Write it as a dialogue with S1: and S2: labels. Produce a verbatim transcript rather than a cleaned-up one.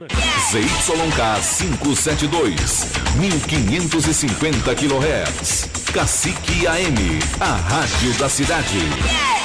S1: Z Y K quinhentos e setenta e dois, mil quinhentos e cinquenta quilohertz. Cacique A M, a rádio da cidade.